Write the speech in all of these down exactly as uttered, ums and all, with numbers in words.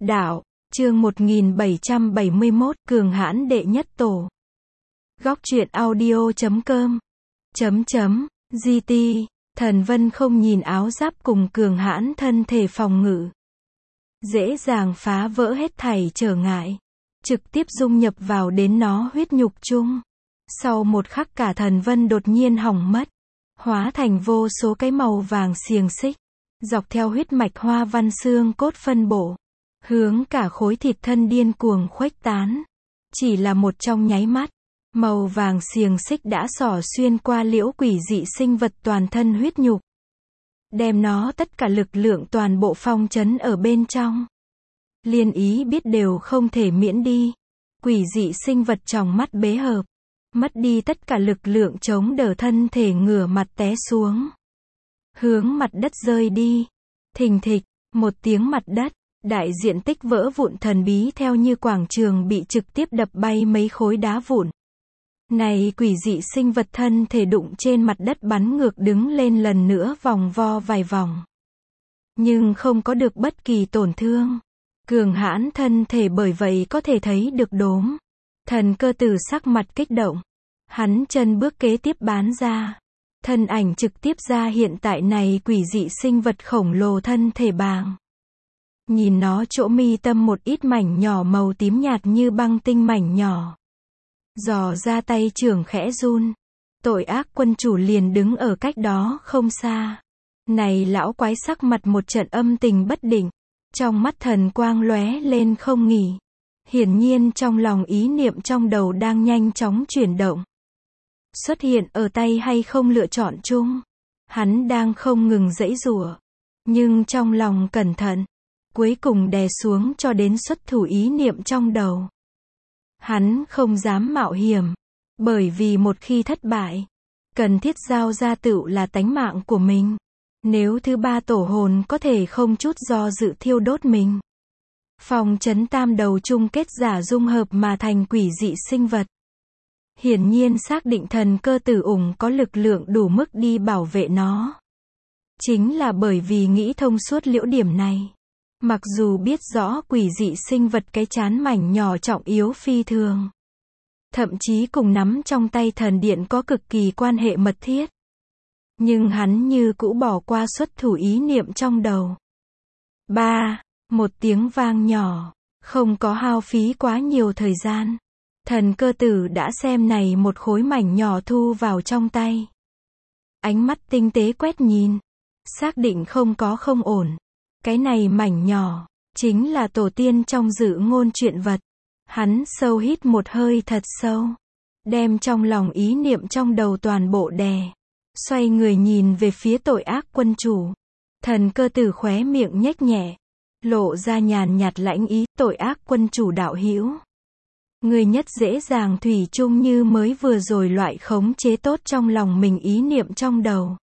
Đạo, chương một nghìn bảy trăm bảy mươi mốt, cường hãn đệ nhất tổ. Góc truyện audio chấm com. Chấm chấm, giê tê, Thần Vân không nhìn áo giáp cùng cường hãn thân thể phòng ngự. Dễ dàng phá vỡ hết thảy trở ngại. Trực tiếp dung nhập vào đến nó huyết nhục chung. Sau một khắc cả Thần Vân đột nhiên hỏng mất. Hóa thành vô số cái màu vàng xiềng xích. Dọc theo huyết mạch hoa văn xương cốt phân bổ. Hướng cả khối thịt thân điên cuồng khuếch tán. Chỉ là một trong nháy mắt. Màu vàng xiềng xích đã xỏ xuyên qua liễu quỷ dị sinh vật toàn thân huyết nhục. Đem nó tất cả lực lượng toàn bộ phong trấn ở bên trong. Liên ý biết đều không thể miễn đi. Quỷ dị sinh vật trong mắt bế hợp. Mất đi tất cả lực lượng chống đỡ thân thể ngửa mặt té xuống. Hướng mặt đất rơi đi. Thình thịch, một tiếng mặt đất. Đại diện tích vỡ vụn thần bí theo như quảng trường bị trực tiếp đập bay mấy khối đá vụn. Này quỷ dị sinh vật thân thể đụng trên mặt đất bắn ngược đứng lên lần nữa vòng vo vài vòng. Nhưng không có được bất kỳ tổn thương. Cường hãn thân thể bởi vậy có thể thấy được đốm. Thần Cơ Tử sắc mặt kích động. Hắn chân bước kế tiếp bán ra. Thân ảnh trực tiếp ra hiện tại này quỷ dị sinh vật khổng lồ thân thể bàng. Nhìn nó chỗ mi tâm một ít mảnh nhỏ màu tím nhạt như băng tinh mảnh nhỏ. Dò ra tay trưởng khẽ run. Tội ác quân chủ liền đứng ở cách đó không xa. Này lão quái sắc mặt một trận âm tình bất định. Trong mắt thần quang lóe lên không nghỉ. Hiển nhiên trong lòng ý niệm trong đầu đang nhanh chóng chuyển động. Xuất hiện ở tay hay không lựa chọn chung. Hắn đang không ngừng giãy giụa. Nhưng trong lòng cẩn thận. Cuối cùng đè xuống cho đến xuất thủ ý niệm trong đầu. Hắn không dám mạo hiểm. Bởi vì một khi thất bại. Cần thiết giao ra tựu là tánh mạng của mình. Nếu thứ ba tổ hồn có thể không chút do dự thiêu đốt mình. Phong trấn tam đầu chung kết giả dung hợp mà thành quỷ dị sinh vật. Hiển nhiên xác định Thần Cơ Tử ủng có lực lượng đủ mức đi bảo vệ nó. Chính là bởi vì nghĩ thông suốt liễu điểm này. Mặc dù biết rõ quỷ dị sinh vật cái chán mảnh nhỏ trọng yếu phi thường. Thậm chí cùng nắm trong tay thần điện có cực kỳ quan hệ mật thiết. Nhưng hắn như cũ bỏ qua xuất thủ ý niệm trong đầu. Ba, một tiếng vang nhỏ, không có hao phí quá nhiều thời gian. Thần Cơ Tử đã xem này một khối mảnh nhỏ thu vào trong tay. Ánh mắt tinh tế quét nhìn. Xác định không có không ổn. Cái này mảnh nhỏ, chính là tổ tiên trong dự ngôn truyện vật. Hắn sâu hít một hơi thật sâu. Đem trong lòng ý niệm trong đầu toàn bộ đè. Xoay người nhìn về phía tội ác quân chủ. Thần Cơ Tử khóe miệng nhếch nhẹ. Lộ ra nhàn nhạt lãnh ý, tội ác quân chủ đạo hữu. Người nhất dễ dàng thủy chung như mới vừa rồi loại khống chế tốt trong lòng mình ý niệm trong đầu.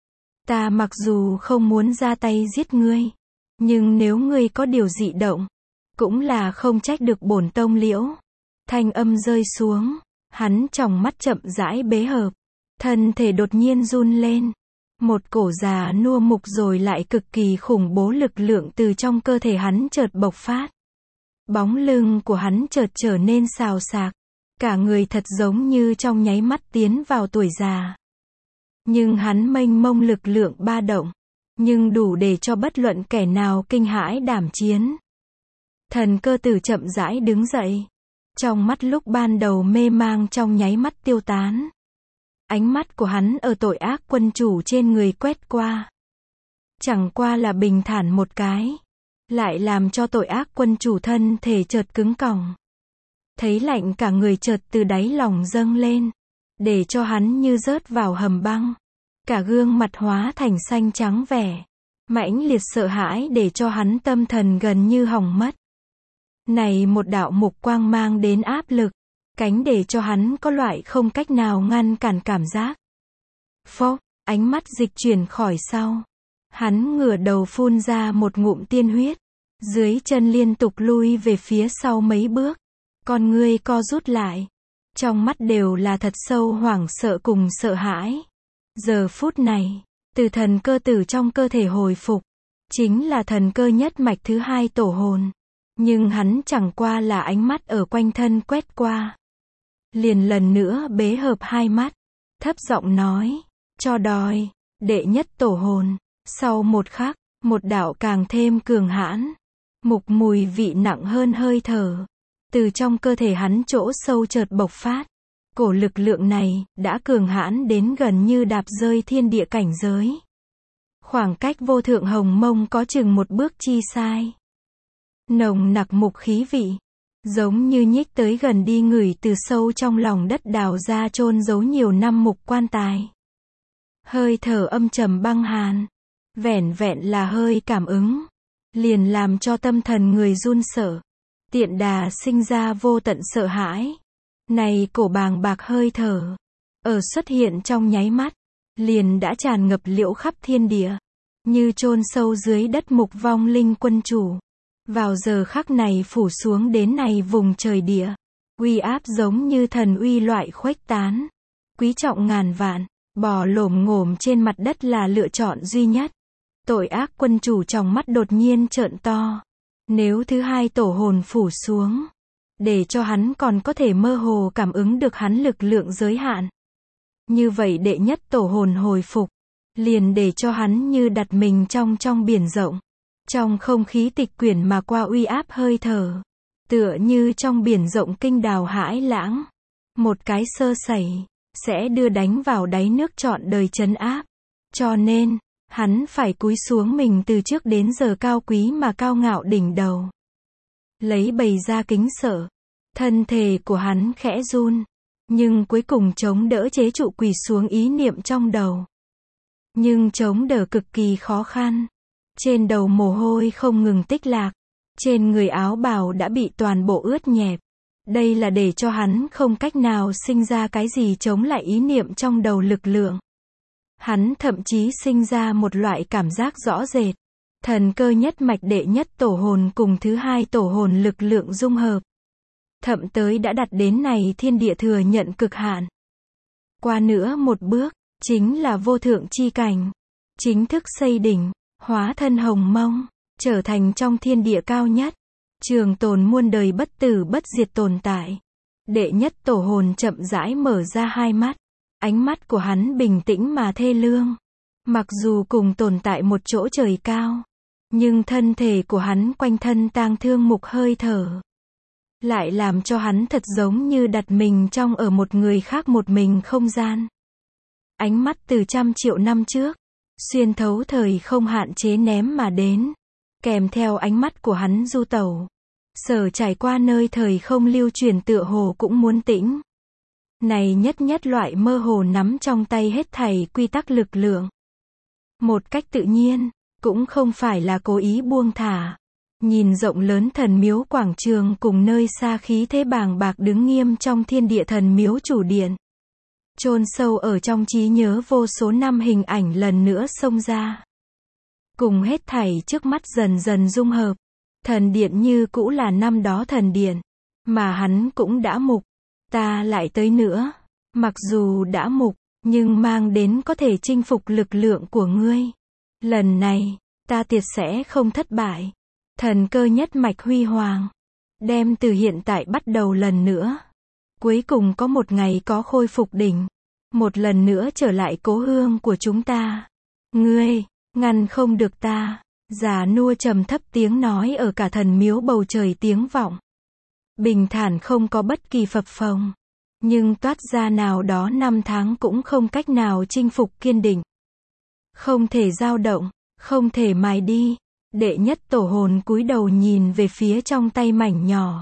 Ta mặc dù không muốn ra tay giết ngươi. Nhưng nếu ngươi có điều dị động. Cũng là không trách được bổn tông liễu. Thanh âm rơi xuống. Hắn tròng mắt chậm rãi bế hợp. Thân thể đột nhiên run lên. Một cổ già nua mục rồi lại cực kỳ khủng bố lực lượng từ trong cơ thể hắn chợt bộc phát. Bóng lưng của hắn chợt trở nên xào xạc. Cả người thật giống như trong nháy mắt tiến vào tuổi già. Nhưng hắn mênh mông lực lượng ba động. Nhưng đủ để cho bất luận kẻ nào kinh hãi đảm chiến. Thần Cơ Tử chậm rãi đứng dậy. Trong mắt lúc ban đầu mê mang trong nháy mắt tiêu tán. Ánh mắt của hắn ở tội ác quân chủ trên người quét qua. Chẳng qua là bình thản một cái. Lại làm cho tội ác quân chủ thân thể chợt cứng còng. Thấy lạnh cả người chợt từ đáy lòng dâng lên. Để cho hắn như rớt vào hầm băng. Cả gương mặt hóa thành xanh trắng vẻ. Mãnh liệt sợ hãi để cho hắn tâm thần gần như hỏng mất. Này một đạo mục quang mang đến áp lực. Cánh để cho hắn có loại không cách nào ngăn cản cảm giác. Phốc, ánh mắt dịch chuyển khỏi sau. Hắn ngửa đầu phun ra một ngụm tiên huyết. Dưới chân liên tục lui về phía sau mấy bước. Con ngươi co rút lại. Trong mắt đều là thật sâu hoảng sợ cùng sợ hãi. Giờ phút này, từ Thần Cơ Tử trong cơ thể hồi phục. Chính là thần cơ nhất mạch thứ hai tổ hồn. Nhưng hắn chẳng qua là ánh mắt ở quanh thân quét qua. Liền lần nữa bế hợp hai mắt, thấp giọng nói, cho đòi, đệ nhất tổ hồn. Sau một khắc, một đạo càng thêm cường hãn, mục mùi vị nặng hơn hơi thở, từ trong cơ thể hắn chỗ sâu chợt bộc phát. Cổ lực lượng này, đã cường hãn đến gần như đạp rơi thiên địa cảnh giới. Khoảng cách vô thượng hồng mông có chừng một bước chi sai. Nồng nặc mục khí vị, giống như nhích tới gần đi ngửi từ sâu trong lòng đất đào ra chôn giấu nhiều năm mục quan tài. Hơi thở âm trầm băng hàn, vẻn vẹn là hơi cảm ứng, liền làm cho tâm thần người run sợ, tiện đà sinh ra vô tận sợ hãi. Này cổ bàng bạc hơi thở, ở xuất hiện trong nháy mắt, liền đã tràn ngập liễu khắp thiên địa, như chôn sâu dưới đất mục vong linh quân chủ. Vào giờ khắc này phủ xuống đến này vùng trời địa, uy áp giống như thần uy loại khuếch tán, quý trọng ngàn vạn, bò lổm ngổm trên mặt đất là lựa chọn duy nhất. Tội ác quân chủ trong mắt đột nhiên trợn to. Nếu thứ hai tổ hồn phủ xuống, để cho hắn còn có thể mơ hồ cảm ứng được hắn lực lượng giới hạn. Như vậy đệ nhất tổ hồn hồi phục, liền để cho hắn như đặt mình trong trong biển rộng. Trong không khí tịch quyển mà qua uy áp hơi thở, tựa như trong biển rộng kinh đào hãi lãng. Một cái sơ sẩy, sẽ đưa đánh vào đáy nước trọn đời trấn áp. Cho nên, hắn phải cúi xuống mình từ trước đến giờ cao quý mà cao ngạo đỉnh đầu. Lấy bày ra kính sợ, thân thể của hắn khẽ run, nhưng cuối cùng chống đỡ chế trụ quỳ xuống ý niệm trong đầu. Nhưng chống đỡ cực kỳ khó khăn. Trên đầu mồ hôi không ngừng tích lạc, trên người áo bào đã bị toàn bộ ướt nhẹp. Đây là để cho hắn không cách nào sinh ra cái gì chống lại ý niệm trong đầu lực lượng. Hắn thậm chí sinh ra một loại cảm giác rõ rệt. Thần cơ nhất mạch đệ nhất tổ hồn cùng thứ hai tổ hồn lực lượng dung hợp. Thậm tới đã đặt đến này thiên địa thừa nhận cực hạn. Qua nữa một bước, chính là vô thượng chi cảnh. Chính thức xây đỉnh, hóa thân hồng mông, trở thành trong thiên địa cao nhất. Trường tồn muôn đời bất tử bất diệt tồn tại. Đệ nhất tổ hồn chậm rãi mở ra hai mắt. Ánh mắt của hắn bình tĩnh mà thê lương. Mặc dù cùng tồn tại một chỗ trời cao, nhưng thân thể của hắn quanh thân tang thương mục hơi thở, lại làm cho hắn thật giống như đặt mình trong ở một người khác một mình không gian. Ánh mắt từ trăm triệu năm trước, xuyên thấu thời không hạn chế ném mà đến, kèm theo ánh mắt của hắn du tẩu, sở trải qua nơi thời không lưu truyền tựa hồ cũng muốn tĩnh. Này nhất nhất loại mơ hồ nắm trong tay hết thảy quy tắc lực lượng. Một cách tự nhiên, cũng không phải là cố ý buông thả. Nhìn rộng lớn thần miếu quảng trường cùng nơi xa khí thế bàng bạc đứng nghiêm trong thiên địa thần miếu chủ điện. Chôn sâu ở trong trí nhớ vô số năm hình ảnh lần nữa xông ra. Cùng hết thảy trước mắt dần dần dung hợp. Thần điện như cũ là năm đó thần điện, mà hắn cũng đã mục. Ta lại tới nữa, mặc dù đã mục, nhưng mang đến có thể chinh phục lực lượng của ngươi. Lần này, ta tuyệt sẽ không thất bại. Thần cơ nhất mạch huy hoàng, đem từ hiện tại bắt đầu lần nữa. Cuối cùng có một ngày có khôi phục đỉnh, một lần nữa trở lại cố hương của chúng ta. Ngươi, ngăn không được ta. Già nua trầm thấp tiếng nói ở cả thần miếu bầu trời tiếng vọng. Bình thản không có bất kỳ phập phồng, nhưng toát ra nào đó năm tháng cũng không cách nào chinh phục kiên định. Không thể dao động, không thể mài đi. Đệ nhất tổ hồn cúi đầu nhìn về phía trong tay mảnh nhỏ.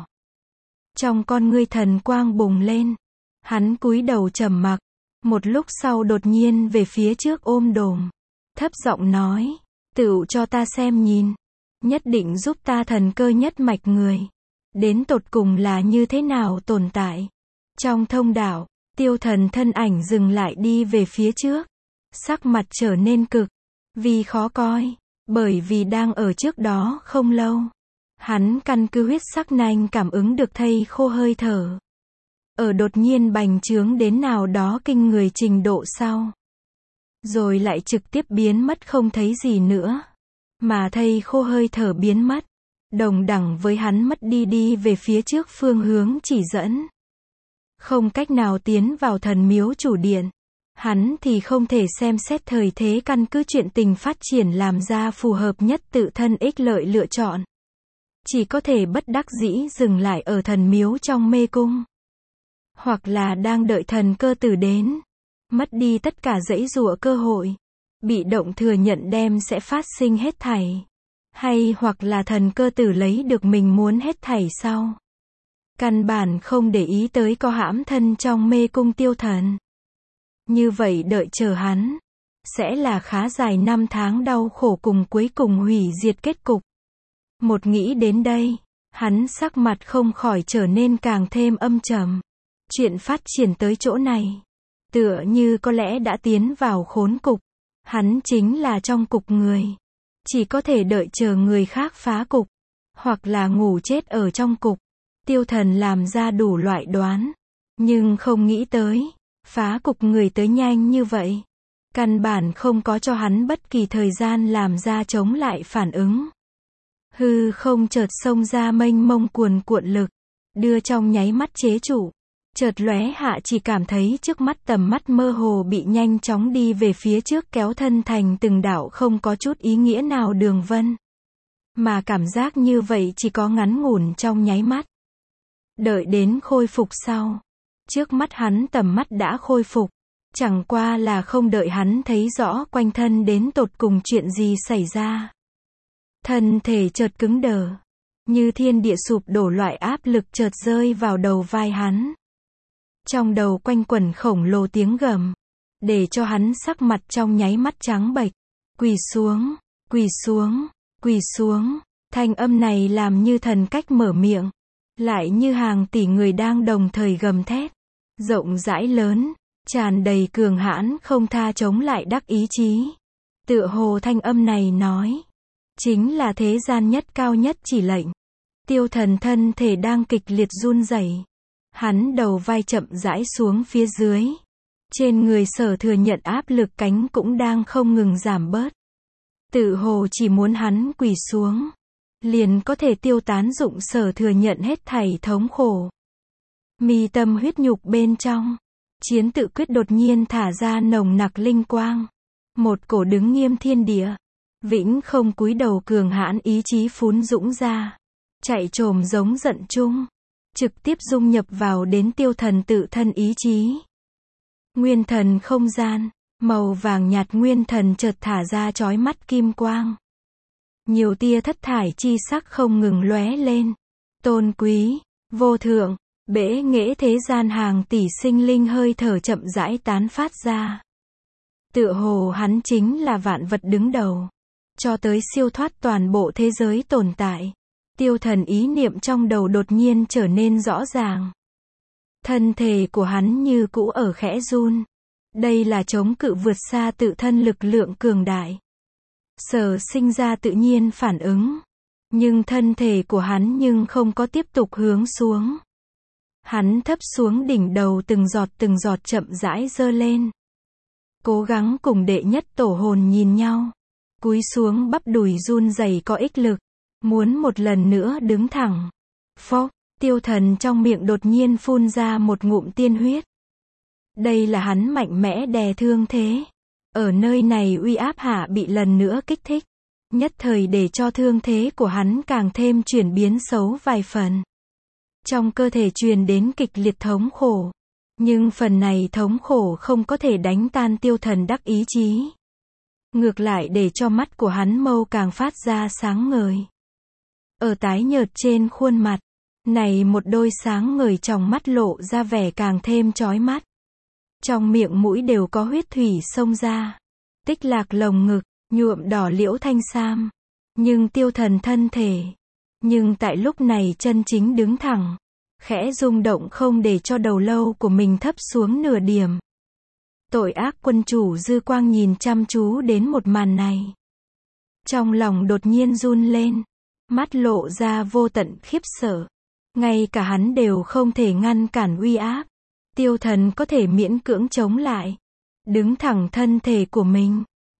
Trong con ngươi thần quang bùng lên. Hắn cúi đầu trầm mặc, một lúc sau đột nhiên về phía trước ôm đồm, thấp giọng nói, tựu cho ta xem nhìn, nhất định giúp ta thần cơ nhất mạch người. Đến tột cùng là như thế nào tồn tại. Trong thông đạo, tiêu thần thân ảnh dừng lại đi về phía trước. Sắc mặt trở nên cực, vì khó coi, bởi vì đang ở trước đó không lâu. Hắn căn cứ huyết sắc nanh cảm ứng được thây khô hơi thở. Ở đột nhiên bành trướng đến nào đó kinh người trình độ sau. Rồi lại trực tiếp biến mất không thấy gì nữa. Mà thây khô hơi thở biến mất. đồng đẳng với hắn mất đi đi về phía trước phương hướng chỉ dẫn. Không cách nào tiến vào thần miếu chủ điện. Hắn thì không thể xem xét thời thế căn cứ chuyện tình phát triển làm ra phù hợp nhất tự thân ích lợi lựa chọn. Chỉ có thể bất đắc dĩ dừng lại ở thần miếu trong mê cung. Hoặc là đang đợi thần cơ tử đến. Mất đi tất cả dãy dụa cơ hội. Bị động thừa nhận đem sẽ phát sinh hết thảy. Hay hoặc là thần cơ tử lấy được mình muốn hết thảy sau. Căn bản không để ý tới có hãm thân trong mê cung tiêu thần. Như vậy đợi chờ hắn. Sẽ là khá dài năm tháng đau khổ cùng cuối cùng hủy diệt kết cục. Một nghĩ đến đây. Hắn sắc mặt không khỏi trở nên càng thêm âm trầm. Chuyện phát triển tới chỗ này. Tựa như có lẽ đã tiến vào khốn cục. Hắn chính là trong cục người. Chỉ có thể đợi chờ người khác phá cục. Hoặc là ngủ chết ở trong cục. Tiêu thần làm ra đủ loại đoán. Nhưng không nghĩ tới. Phá cục người tới nhanh như vậy. Căn bản không có cho hắn bất kỳ thời gian làm ra chống lại phản ứng. Hư không chợt xông ra mênh mông cuồn cuộn lực. Đưa trong nháy mắt chế trụ. Chợt lóe hạ chỉ cảm thấy trước mắt tầm mắt mơ hồ bị nhanh chóng đi về phía trước kéo thân thành từng đạo không có chút ý nghĩa nào đường vân. Mà cảm giác như vậy chỉ có ngắn ngủn trong nháy mắt. Đợi đến khôi phục sau. Trước mắt hắn tầm mắt đã khôi phục. Chẳng qua là không đợi hắn thấy rõ quanh thân đến tột cùng chuyện gì xảy ra. Thân thể chợt cứng đờ. Như thiên địa sụp đổ loại áp lực chợt rơi vào đầu vai hắn. Trong đầu quanh quẩn khổng lồ tiếng gầm. Để cho hắn sắc mặt trong nháy mắt trắng bệch. Quỳ xuống, quỳ xuống, quỳ xuống. Thanh âm này làm như thần cách mở miệng. Lại như hàng tỷ người đang đồng thời gầm thét. Rộng rãi lớn, tràn đầy cường hãn không tha chống lại đắc ý chí. Tựa hồ thanh âm này nói. Chính là thế gian nhất cao nhất chỉ lệnh. Tiêu thần thân thể đang kịch liệt run rẩy. Hắn đầu vai chậm rãi xuống phía dưới. Trên người sở thừa nhận áp lực cánh cũng đang không ngừng giảm bớt. Tự hồ chỉ muốn hắn quỳ xuống. Liền có thể tiêu tán dụng sở thừa nhận hết thảy thống khổ. Mi tâm huyết nhục bên trong. Chiến tự quyết đột nhiên thả ra nồng nặc linh quang. Một cổ đứng nghiêm thiên địa. Vĩnh không cúi đầu cường hãn ý chí phún dũng ra. Chạy trồm giống giận chung. Trực tiếp dung nhập vào đến tiêu thần tự thân ý chí. Nguyên thần không gian. Màu vàng nhạt nguyên thần chợt thả ra chói mắt kim quang. Nhiều tia thất thải chi sắc không ngừng lóe lên. Tôn quý, vô thượng, bẽ nghễ thế gian hàng tỷ sinh linh hơi thở chậm rãi tán phát ra. Tựa hồ hắn chính là vạn vật đứng đầu. Cho tới siêu thoát toàn bộ thế giới tồn tại. Tiêu thần ý niệm trong đầu đột nhiên trở nên rõ ràng. Thân thể của hắn như cũ ở khẽ run. Đây là chống cự vượt xa tự thân lực lượng cường đại. Sở sinh ra tự nhiên phản ứng. Nhưng thân thể của hắn nhưng không có tiếp tục hướng xuống. Hắn thấp xuống đỉnh đầu từng giọt từng giọt chậm rãi dơ lên. Cố gắng cùng đệ nhất tổ hồn nhìn nhau. Cúi xuống bắp đùi run rẩy có ích lực. Muốn một lần nữa đứng thẳng. Phốc, tiêu thần trong miệng đột nhiên phun ra một ngụm tiên huyết. Đây là hắn mạnh mẽ đè thương thế. Ở nơi này uy áp hạ bị lần nữa kích thích. Nhất thời để cho thương thế của hắn càng thêm chuyển biến xấu vài phần. Trong cơ thể truyền đến kịch liệt thống khổ. Nhưng phần này thống khổ không có thể đánh tan tiêu thần đắc ý chí. Ngược lại để cho mắt của hắn mâu càng phát ra sáng ngời. Ở tái nhợt trên khuôn mặt. Này một đôi sáng ngời trong mắt lộ ra vẻ càng thêm chói mắt. Trong miệng mũi đều có huyết thủy xông ra. Tích lạc lồng ngực, nhuộm đỏ liễu thanh sam. Nhưng tiêu thần thân thể. Nhưng tại lúc này chân chính đứng thẳng. Khẽ rung động không để cho đầu lâu của mình thấp xuống nửa điểm. Tội ác quân chủ dư quang nhìn chăm chú đến một màn này. Trong lòng đột nhiên run lên. Mắt lộ ra vô tận khiếp sợ. Ngay cả hắn đều không thể ngăn cản uy áp. Tiêu thần có thể miễn cưỡng chống lại. Đứng thẳng thân thể của mình.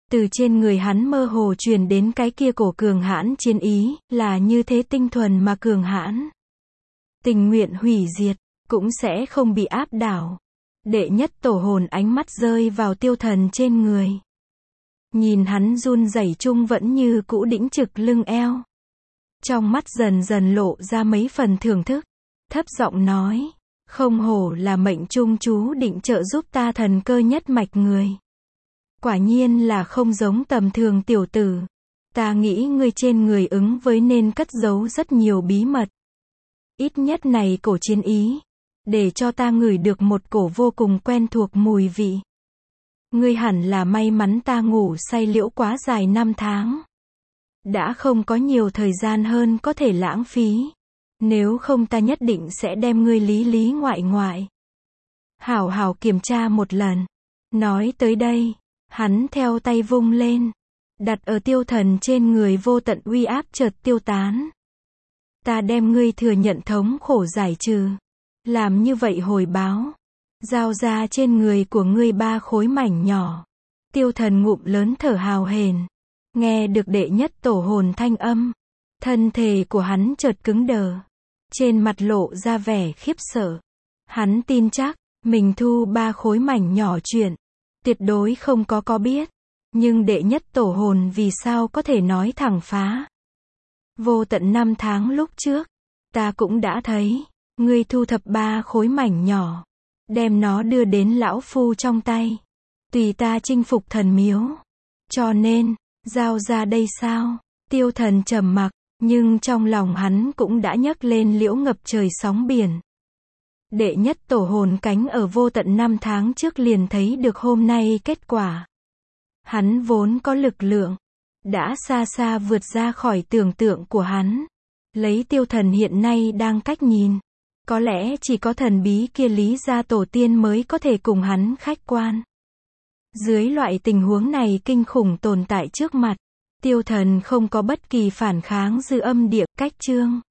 Từ trên người hắn mơ hồ truyền đến cái kia cổ cường hãn chiến ý, là như thế tinh thuần mà cường hãn. Tình nguyện hủy diệt, cũng sẽ không bị áp đảo. Đệ nhất tổ hồn ánh mắt rơi vào Tiêu Thần trên người. Nhìn hắn run rẩy chung vẫn như cũ đĩnh trực lưng eo. Trong mắt dần dần lộ ra mấy phần thưởng thức. Thấp giọng nói, không hổ là mệnh trung chú định trợ giúp ta thần cơ nhất mạch người. Quả nhiên là không giống tầm thường tiểu tử. Ta nghĩ ngươi trên người ứng với nên cất giấu rất nhiều bí mật. Ít nhất này cổ chiến ý, để cho ta ngửi được một cổ vô cùng quen thuộc mùi vị. Ngươi hẳn là may mắn ta ngủ say liễu quá dài năm tháng. Đã không có nhiều thời gian hơn có thể lãng phí. Nếu không ta nhất định sẽ đem ngươi lý lý ngoại ngoại. Hảo hảo kiểm tra một lần. Nói tới đây, hắn theo tay vung lên, đặt ở Tiêu Thần trên người, vô tận uy áp chợt tiêu tán. Ta đem ngươi thừa nhận thống khổ giải trừ. Làm như vậy hồi báo. Giao ra trên người của ngươi ba khối mảnh nhỏ. Tiêu Thần ngụm lớn thở hào hển. Nghe được đệ nhất tổ hồn thanh âm. Thân thể của hắn chợt cứng đờ. Trên mặt lộ ra vẻ khiếp sợ. Hắn tin chắc, mình thu ba khối mảnh nhỏ chuyện. Tuyệt đối không có có biết. Nhưng đệ nhất tổ hồn vì sao có thể nói thẳng phá. Vô tận năm tháng lúc trước, ta cũng đã thấy, ngươi thu thập ba khối mảnh nhỏ. Đem nó đưa đến lão phu trong tay. Tùy ta chinh phục thần miếu. Cho nên, giao ra đây sao? Tiêu Thần trầm mặc, nhưng trong lòng hắn cũng đã nhấc lên liễu ngập trời sóng biển. Đệ nhất tổ hồn cánh ở vô tận năm tháng trước liền thấy được hôm nay kết quả. Hắn vốn có lực lượng, đã xa xa vượt ra khỏi tưởng tượng của hắn. Lấy Tiêu Thần hiện nay đang cách nhìn, có lẽ chỉ có thần bí kia Lý gia tổ tiên mới có thể cùng hắn khách quan. Dưới loại tình huống này kinh khủng tồn tại trước mặt, Tiêu Thần không có bất kỳ phản kháng dư âm địa cách chương.